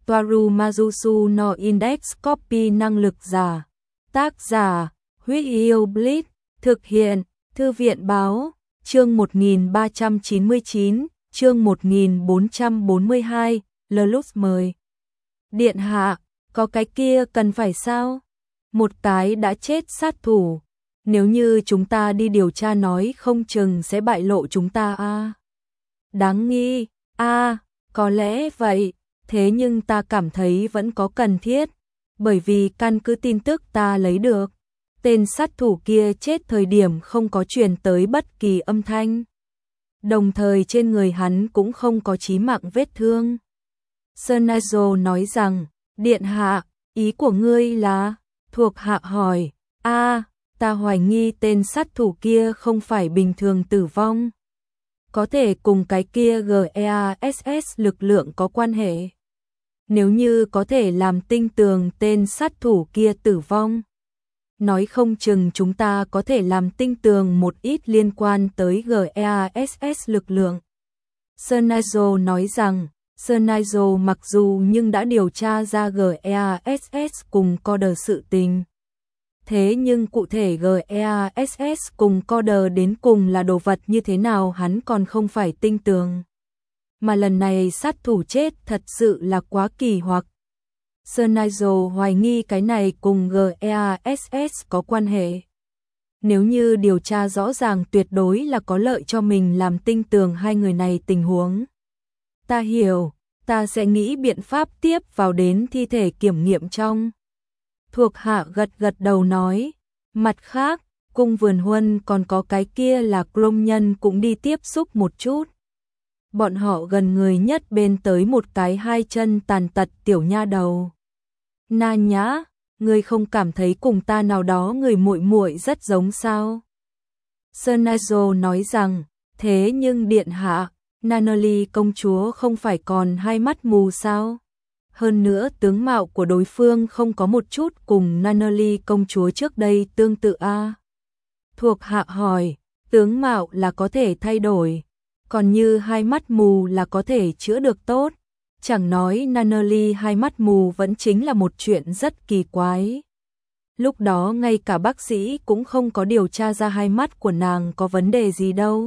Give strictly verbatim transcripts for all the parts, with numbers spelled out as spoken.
Toaru Majusu no Index Copy năng lực giả. Tác giả, Huyết Yêu Blitz, thực hiện, Thư viện báo, chương một nghìn ba trăm chín mươi chín, chương một nghìn bốn trăm bốn mươi hai, Lelux mời. Điện hạ, có cái kia cần phải sao? Một cái đã chết sát thủ. Nếu như chúng ta đi điều tra nói không chừng sẽ bại lộ chúng ta a. À. Đáng nghi, a, à, có lẽ vậy, thế nhưng ta cảm thấy vẫn có cần thiết, bởi vì căn cứ tin tức ta lấy được, tên sát thủ kia chết thời điểm không có truyền tới bất kỳ âm thanh. Đồng thời trên người hắn cũng không có chí mạng vết thương. Sernazo nói rằng, điện hạ, ý của ngươi là, thuộc hạ hỏi, a, à, ta hoài nghi tên sát thủ kia không phải bình thường tử vong. Có thể cùng cái kia GEASS lực lượng có quan hệ. Nếu như có thể làm tinh tường tên sát thủ kia tử vong, nói không chừng chúng ta có thể làm tinh tường một ít liên quan tới GEASS lực lượng. Sernazo nói rằng, Sernazo mặc dù nhưng đã điều tra ra GEASS cùng Coder sự tình. Thế nhưng cụ thể GEASS cùng Coder đến cùng là đồ vật như thế nào hắn còn không phải tinh tường. Mà lần này sát thủ chết thật sự là quá kỳ hoặc. Sernazo hoài nghi cái này cùng GEASS có quan hệ. Nếu như điều tra rõ ràng tuyệt đối là có lợi cho mình làm tinh tường hai người này tình huống. Ta hiểu, ta sẽ nghĩ biện pháp tiếp vào đến thi thể kiểm nghiệm trong. Thuộc hạ gật gật đầu nói, mặt khác, cung vườn huân còn có cái kia là Chrome nhân cũng đi tiếp xúc một chút. Bọn họ gần người nhất bên tới một cái hai chân tàn tật tiểu nha đầu. Na nhã, ngươi không cảm thấy cùng ta nào đó người muội muội rất giống sao? Sernazo nói rằng, thế nhưng điện hạ, Nanoli công chúa không phải còn hai mắt mù sao? Hơn nữa tướng mạo của đối phương không có một chút cùng Nanoli công chúa trước đây tương tự a. À? Thuộc hạ hỏi, tướng mạo là có thể thay đổi, còn như hai mắt mù là có thể chữa được tốt. Chẳng nói Nanoli hai mắt mù vẫn chính là một chuyện rất kỳ quái. Lúc đó ngay cả bác sĩ cũng không có điều tra ra hai mắt của nàng có vấn đề gì đâu.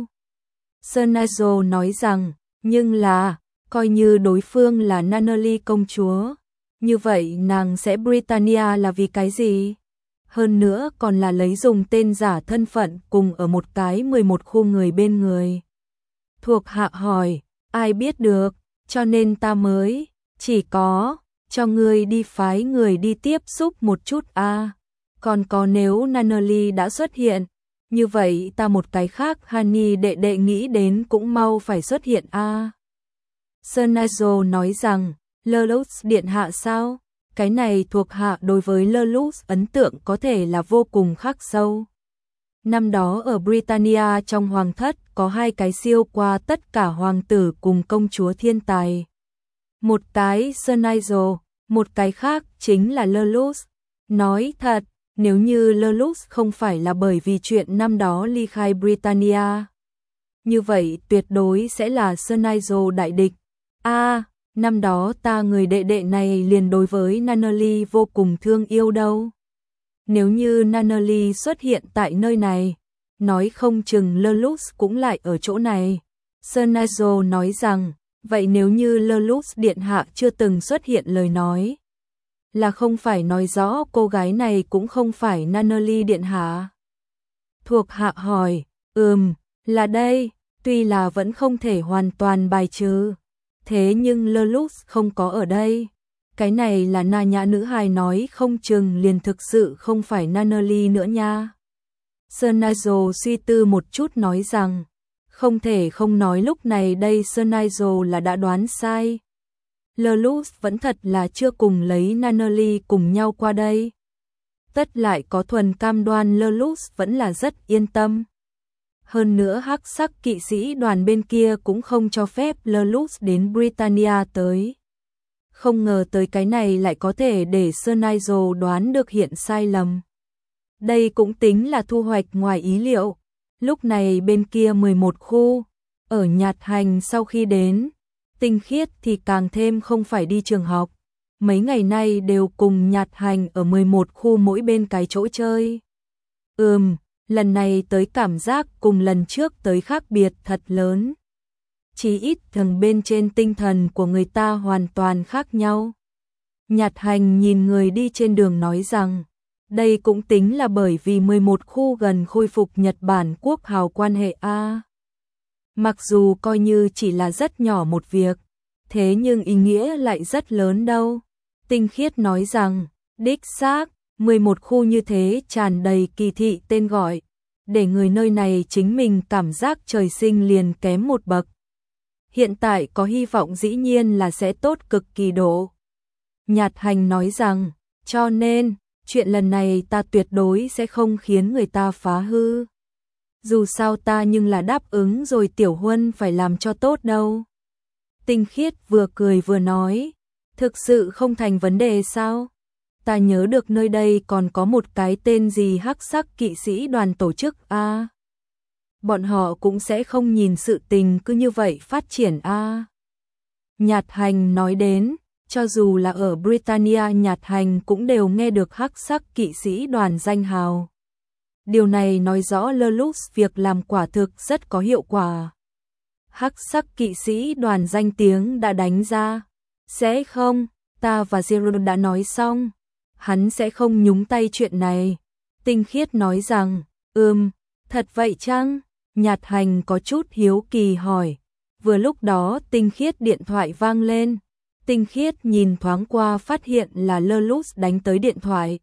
Sernazo nói rằng, nhưng là, coi như đối phương là Nanoli công chúa, như vậy nàng sẽ Britannia là vì cái gì? Hơn nữa còn là lấy dùng tên giả thân phận cùng ở một cái mười một khu người bên người. Thuộc hạ hỏi, ai biết được, cho nên ta mới, chỉ có, cho ngươi đi phái người đi tiếp xúc một chút a. À. Còn có nếu Nanoli đã xuất hiện, như vậy ta một cái khác Hani đệ đệ nghĩ đến cũng mau phải xuất hiện a. À. Sernazo nói rằng, Lelux điện hạ sao? Cái này thuộc hạ đối với Lelux ấn tượng có thể là vô cùng khắc sâu. Năm đó ở Britannia trong hoàng thất có hai cái siêu qua tất cả hoàng tử cùng công chúa thiên tài. Một cái Sernazo, một cái khác chính là Lelux. Nói thật, nếu như Lelux không phải là bởi vì chuyện năm đó ly khai Britannia, như vậy tuyệt đối sẽ là Sernazo đại địch. A, à, năm đó ta người đệ đệ này liền đối với Nanoli vô cùng thương yêu đâu. Nếu như Nanoli xuất hiện tại nơi này, nói không chừng Lelux cũng lại ở chỗ này. Sernazo nói rằng, vậy nếu như Lelux điện hạ chưa từng xuất hiện lời nói, là không phải nói rõ cô gái này cũng không phải Nanoli điện hạ. Thuộc hạ hỏi, ừm, là đây, tuy là vẫn không thể hoàn toàn bài trừ. Thế nhưng Lelux không có ở đây. Cái này là Na nhã nữ hài nói không chừng liền thực sự không phải Nanoli nữa nha. Sernazo suy tư một chút nói rằng, không thể không nói lúc này đây Sernazo là đã đoán sai. Lelux vẫn thật là chưa cùng lấy Nanoli cùng nhau qua đây. Tất lại có thuần cam đoan Lelux vẫn là rất yên tâm. Hơn nữa hắc sắc kỵ sĩ đoàn bên kia cũng không cho phép Lelux đến Britannia tới. Không ngờ tới cái này lại có thể để Sernazo đoán được hiện sai lầm. Đây cũng tính là thu hoạch ngoài ý liệu. Lúc này bên kia mười một khu, ở Nhạt Hành sau khi đến, Tinh Khiết thì càng thêm không phải đi trường học, mấy ngày nay đều cùng Nhạt Hành ở mười một khu mỗi bên cái chỗ chơi. Ừm, lần này tới cảm giác cùng lần trước tới khác biệt thật lớn. Chỉ ít thường bên trên tinh thần của người ta hoàn toàn khác nhau. Nhạt Hành nhìn người đi trên đường nói rằng, đây cũng tính là bởi vì mười một khu gần khôi phục Nhật Bản quốc hào quan hệ A. Mặc dù coi như chỉ là rất nhỏ một việc, thế nhưng ý nghĩa lại rất lớn đâu. Tinh Khiết nói rằng, đích xác, mười một khu như thế tràn đầy kỳ thị tên gọi, để người nơi này chính mình cảm giác trời sinh liền kém một bậc. Hiện tại có hy vọng dĩ nhiên là sẽ tốt cực kỳ độ. Nhạt Hành nói rằng, cho nên, chuyện lần này ta tuyệt đối sẽ không khiến người ta phá hư. Dù sao ta nhưng là đáp ứng rồi Tiểu Huân phải làm cho tốt đâu. Tinh Khiết vừa cười vừa nói, thực sự không thành vấn đề sao? Ta nhớ được nơi đây còn có một cái tên gì Hắc Sắc Kỵ Sĩ đoàn tổ chức a. À, bọn họ cũng sẽ không nhìn sự tình cứ như vậy phát triển a. À. Nhạt Hành nói đến, cho dù là ở Britannia Nhạt Hành cũng đều nghe được Hắc Sắc Kỵ Sĩ đoàn danh hào. Điều này nói rõ Lelouch việc làm quả thực rất có hiệu quả. Hắc Sắc Kỵ Sĩ đoàn danh tiếng đã đánh ra. Sẽ không, ta và Zero đã nói xong. Hắn sẽ không nhúng tay chuyện này. Tinh Khiết nói rằng, ừm, thật vậy chăng? Nhạt Hành có chút hiếu kỳ hỏi. Vừa lúc đó Tinh Khiết điện thoại vang lên. Tinh Khiết nhìn thoáng qua phát hiện là Lelouch đánh tới điện thoại.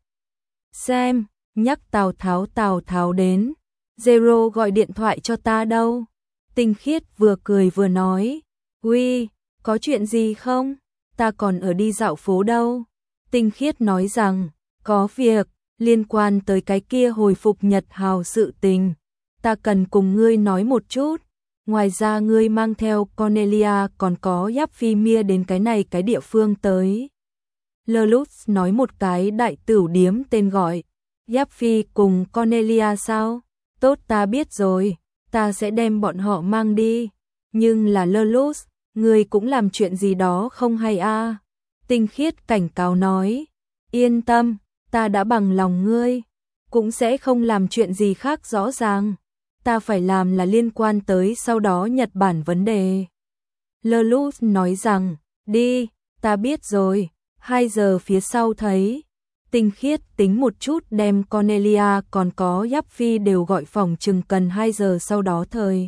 Xem, nhắc Tào Tháo Tào Tháo đến. Zero gọi điện thoại cho ta đâu. Tinh Khiết vừa cười vừa nói. Uy, có chuyện gì không? Ta còn ở đi dạo phố đâu. Tinh Khiết nói rằng, có việc, liên quan tới cái kia hồi phục Nhật hào sự tình. Ta cần cùng ngươi nói một chút. Ngoài ra ngươi mang theo Cornelia còn có Giáp Phi Mia đến cái này cái địa phương tới. Lelouch nói một cái đại tửu điếm tên gọi. Giáp Phi cùng Cornelia sao? Tốt ta biết rồi, ta sẽ đem bọn họ mang đi. Nhưng là Lelouch, ngươi cũng làm chuyện gì đó không hay a? À? Tinh Khiết cảnh cáo nói, yên tâm, ta đã bằng lòng ngươi, cũng sẽ không làm chuyện gì khác rõ ràng. Ta phải làm là liên quan tới sau đó Nhật Bản vấn đề. Lelouch nói rằng, đi, ta biết rồi, hai giờ phía sau thấy. Tinh Khiết tính một chút đem Cornelia còn có Giáp Phi đều gọi phòng chừng cần hai giờ sau đó thời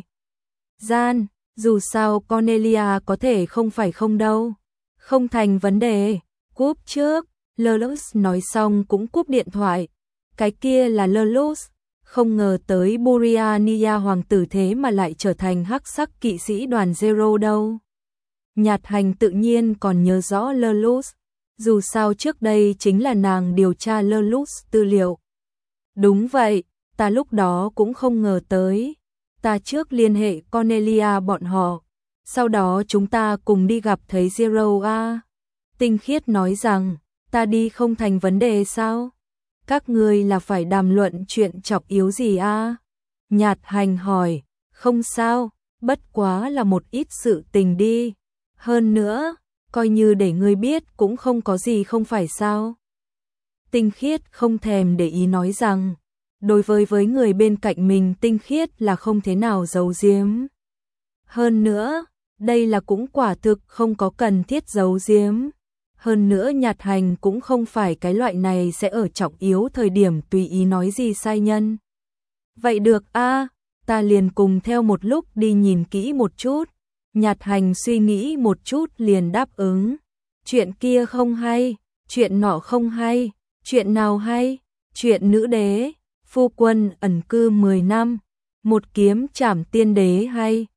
gian, dù sao Cornelia có thể không phải không đâu. Không thành vấn đề, cúp trước. Lelouch nói xong cũng cúp điện thoại. Cái kia là Lelouch, không ngờ tới Britannia hoàng tử thế mà lại trở thành Hắc Sắc Kỵ Sĩ đoàn Zero đâu. Nhạt Hành tự nhiên còn nhớ rõ Lelouch, dù sao trước đây chính là nàng điều tra Lelouch tư liệu. Đúng vậy, ta lúc đó cũng không ngờ tới. Ta trước liên hệ Cornelia bọn họ, sau đó chúng ta cùng đi gặp thấy Zero a. Tinh Khiết nói rằng, ta đi không thành vấn đề sao? Các ngươi là phải đàm luận chuyện chọc yếu gì a? Nhạt Hành hỏi, không sao, bất quá là một ít sự tình đi. Hơn nữa, coi như để ngươi biết cũng không có gì không phải sao? Tinh Khiết không thèm để ý nói rằng, đối với với người bên cạnh mình Tinh Khiết là không thế nào giấu giếm. Hơn nữa, đây là cũng quả thực không có cần thiết giấu giếm. Hơn nữa Nhạt Hành cũng không phải cái loại này sẽ ở trọng yếu thời điểm tùy ý nói gì sai nhân. Vậy được a, ta liền cùng theo một lúc đi nhìn kỹ một chút. Nhạt Hành suy nghĩ một chút liền đáp ứng. Chuyện kia không hay, chuyện nọ không hay, chuyện nào hay, chuyện nữ đế, phu quân ẩn cư mười năm, một kiếm trảm tiên đế hay.